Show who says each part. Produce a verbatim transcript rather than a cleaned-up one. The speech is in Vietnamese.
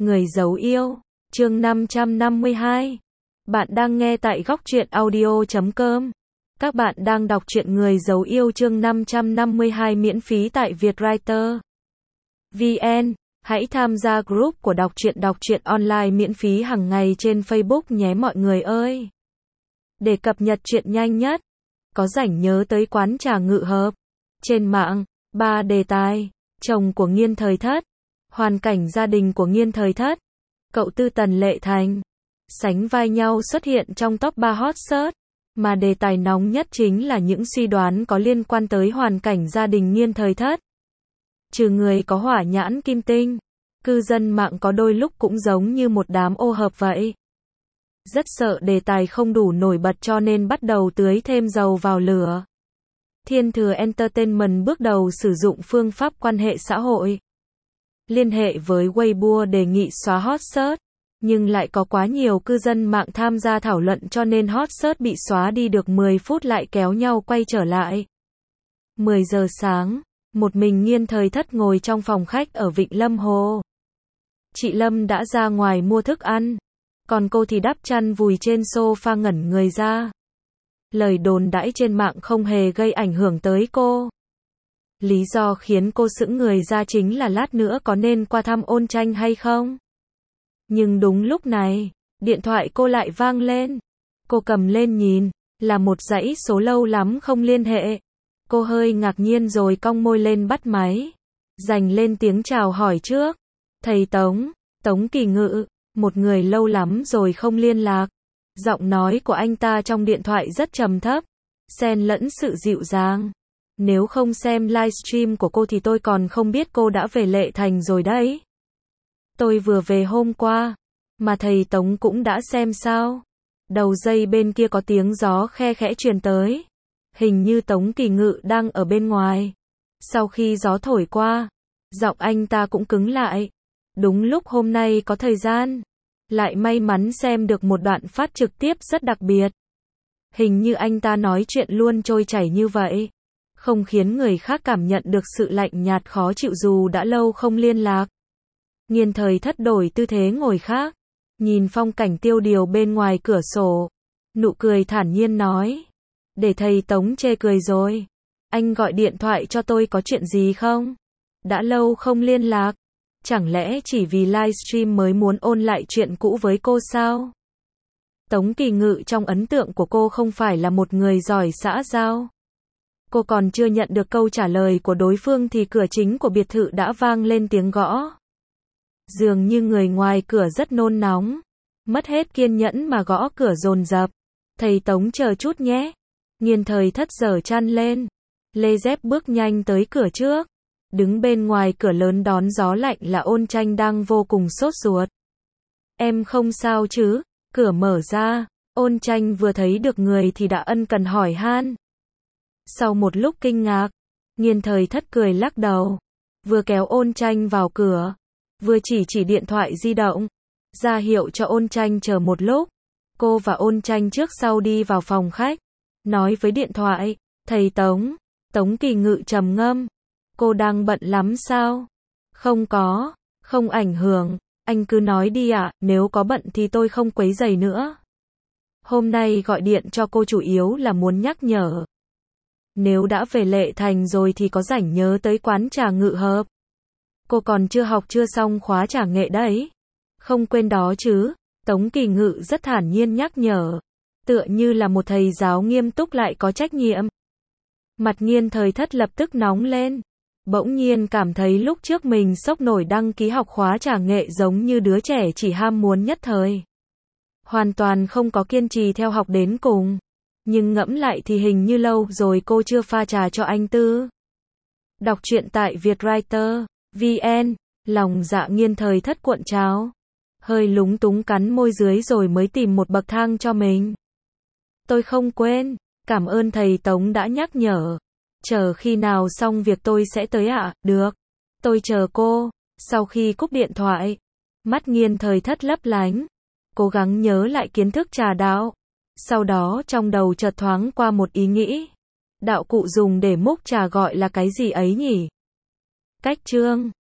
Speaker 1: Người giấu yêu, chương năm trăm năm mươi hai. Bạn đang nghe tại góc truyện audio chấm com. Các bạn đang đọc truyện Người giấu yêu chương năm trăm năm mươi hai miễn phí tại Vietwriter vê en. Hãy tham gia group của đọc truyện đọc truyện online miễn phí hàng ngày trên Facebook nhé mọi người ơi. Để cập nhật truyện nhanh nhất, có rảnh nhớ tới quán trà Ngự Hợp. Trên mạng, ba đề tài: chồng của Nghiên Thời Thất, hoàn cảnh gia đình của Nghiên Thời Thất, cậu Tư Tần Lệ Thành, sánh vai nhau xuất hiện trong top ba hot search, mà đề tài nóng nhất chính là những suy đoán có liên quan tới hoàn cảnh gia đình Nghiên Thời Thất. Trừ người có hỏa nhãn kim tinh, cư dân mạng có đôi lúc cũng giống như một đám ô hợp vậy. Rất sợ đề tài không đủ nổi bật cho nên bắt đầu tưới thêm dầu vào lửa. Thiên Thừa Entertainment bước đầu sử dụng phương pháp quan hệ xã hội. Liên hệ với Weibo đề nghị xóa hot search, nhưng lại có quá nhiều cư dân mạng tham gia thảo luận cho nên hot search bị xóa đi được mười phút lại kéo nhau quay trở lại. mười giờ sáng, một mình Nghiên Thời Thất ngồi trong phòng khách ở Vịnh Lâm Hồ. Chị Lâm đã ra ngoài mua thức ăn, còn cô thì đắp chăn vùi trên sofa ngẩn người ra. Lời đồn đãi trên mạng không hề gây ảnh hưởng tới cô. Lý do khiến cô sững người ra chính là lát nữa có nên qua thăm Ôn Tranh hay không? Nhưng đúng lúc này, điện thoại cô lại vang lên. Cô cầm lên nhìn, là một dãy số lâu lắm không liên hệ. Cô hơi ngạc nhiên rồi cong môi lên bắt máy. Dành lên tiếng chào hỏi trước. Thầy Tống, Tống Kỳ Ngự, một người lâu lắm rồi không liên lạc. Giọng nói của anh ta trong điện thoại rất trầm thấp, xen lẫn sự dịu dàng. Nếu không xem livestream của cô thì tôi còn không biết cô đã về Lệ Thành rồi đấy. Tôi vừa về hôm qua, mà thầy Tống cũng đã xem sao? Đầu dây bên kia có tiếng gió khe khẽ truyền tới. Hình như Tống Kỳ Ngự đang ở bên ngoài. Sau khi gió thổi qua, giọng anh ta cũng cứng lại. Đúng lúc hôm nay có thời gian, lại may mắn xem được một đoạn phát trực tiếp rất đặc biệt. Hình như anh ta nói chuyện luôn trôi chảy như vậy, không khiến người khác cảm nhận được sự lạnh nhạt khó chịu dù đã lâu không liên lạc. Nghiên Thời Thất đổi tư thế ngồi khác, nhìn phong cảnh tiêu điều bên ngoài cửa sổ, nụ cười thản nhiên nói: để thầy Tống chê cười rồi. Anh gọi điện thoại cho tôi có chuyện gì không? Đã lâu không liên lạc. Chẳng lẽ chỉ vì livestream mới muốn ôn lại chuyện cũ với cô sao? Tống Kỳ Ngự trong ấn tượng của cô không phải là một người giỏi xã giao. Cô còn chưa nhận được câu trả lời của đối phương thì cửa chính của biệt thự đã vang lên tiếng gõ. Dường như người ngoài cửa rất nôn nóng, mất hết kiên nhẫn mà gõ cửa dồn dập. Thầy Tống chờ chút nhé. Nghiên Thời Thất giở chăn lên, lê dép bước nhanh tới cửa trước. Đứng bên ngoài cửa lớn đón gió lạnh là Ôn Tranh đang vô cùng sốt ruột. Em không sao chứ? Cửa mở ra, Ôn Tranh vừa thấy được người thì đã ân cần hỏi han. Sau một lúc kinh ngạc, Nghiên Thời Thất cười lắc đầu, vừa kéo Ôn Tranh vào cửa, vừa chỉ chỉ điện thoại di động, ra hiệu cho Ôn Tranh chờ một lúc. Cô và Ôn Tranh trước sau đi vào phòng khách, nói với điện thoại: thầy Tống. Tống Kỳ Ngự trầm ngâm: cô đang bận lắm sao? Không có, không ảnh hưởng, anh cứ nói đi ạ, nếu có bận thì tôi không quấy rầy nữa. Hôm nay gọi điện cho cô chủ yếu là muốn nhắc nhở. Nếu đã về Lệ Thành rồi thì có rảnh nhớ tới quán trà Ngự Hợp. Cô còn chưa học chưa xong khóa trà nghệ đấy. Không quên đó chứ? Tống Kỳ Ngự rất thản nhiên nhắc nhở, tựa như là một thầy giáo nghiêm túc lại có trách nhiệm. Mặt Nghiên Thời Thất lập tức nóng lên. Bỗng nhiên cảm thấy lúc trước mình sốc nổi đăng ký học khóa trà nghệ giống như đứa trẻ chỉ ham muốn nhất thời. Hoàn toàn không có kiên trì theo học đến cùng. Nhưng ngẫm lại thì hình như lâu rồi cô chưa pha trà cho anh Tư. Đọc truyện tại Vietwriter vê en. Lòng dạ Nghiên Thời Thất cuộn trào, hơi lúng túng cắn môi dưới rồi mới tìm một bậc thang cho mình. Tôi không quên, cảm ơn thầy Tống đã nhắc nhở. Chờ khi nào xong việc tôi sẽ tới ạ. À? Được, tôi chờ cô. Sau khi cúp điện thoại, mắt Nghiên Thời Thất lấp lánh, cố gắng nhớ lại kiến thức trà đạo. Sau đó trong đầu chợt thoáng qua một ý nghĩ. Đạo cụ dùng để múc trà gọi là cái gì ấy nhỉ? Cách chương